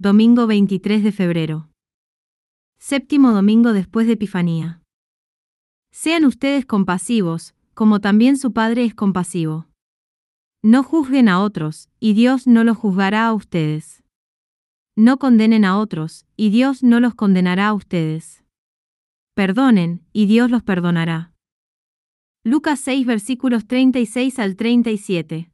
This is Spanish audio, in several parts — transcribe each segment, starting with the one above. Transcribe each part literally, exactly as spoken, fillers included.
Domingo veintitrés de febrero. Séptimo domingo después de Epifanía. Sean ustedes compasivos, como también su Padre es compasivo. No juzguen a otros, y Dios no los juzgará a ustedes. No condenen a otros, y Dios no los condenará a ustedes. Perdonen, y Dios los perdonará. Lucas seis versículos treinta y seis al treinta y siete.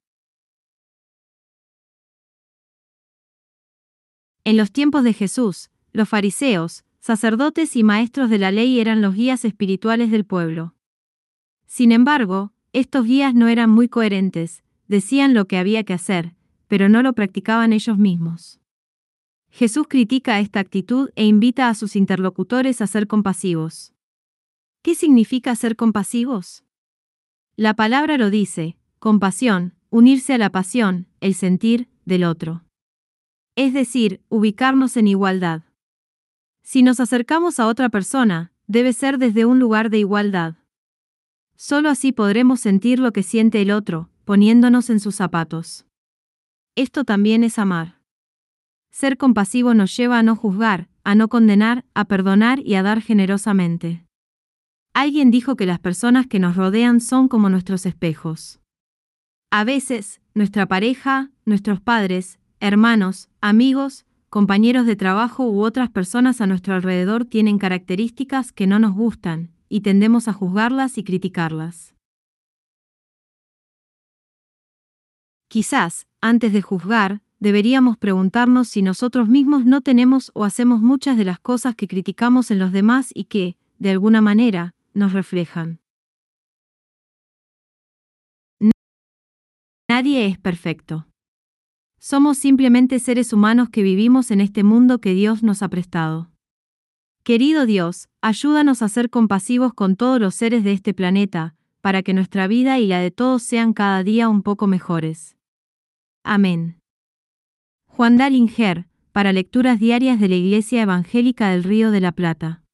En los tiempos de Jesús, los fariseos, sacerdotes y maestros de la ley eran los guías espirituales del pueblo. Sin embargo, estos guías no eran muy coherentes, decían lo que había que hacer, pero no lo practicaban ellos mismos. Jesús critica esta actitud e invita a sus interlocutores a ser compasivos. ¿Qué significa ser compasivos? La palabra lo dice: compasión, unirse a la pasión, el sentir, del otro. Es decir, ubicarnos en igualdad. Si nos acercamos a otra persona, debe ser desde un lugar de igualdad. Solo así podremos sentir lo que siente el otro, poniéndonos en sus zapatos. Esto también es amar. Ser compasivo nos lleva a no juzgar, a no condenar, a perdonar y a dar generosamente. Alguien dijo que las personas que nos rodean son como nuestros espejos. A veces, nuestra pareja, nuestros padres, hermanos, amigos, compañeros de trabajo u otras personas a nuestro alrededor tienen características que no nos gustan, y tendemos a juzgarlas y criticarlas. Quizás, antes de juzgar, deberíamos preguntarnos si nosotros mismos no tenemos o hacemos muchas de las cosas que criticamos en los demás y que, de alguna manera, nos reflejan. Nadie es perfecto. Somos simplemente seres humanos que vivimos en este mundo que Dios nos ha prestado. Querido Dios, ayúdanos a ser compasivos con todos los seres de este planeta, para que nuestra vida y la de todos sean cada día un poco mejores. Amén. Juan Dallinger, para lecturas diarias de la Iglesia Evangélica del Río de la Plata.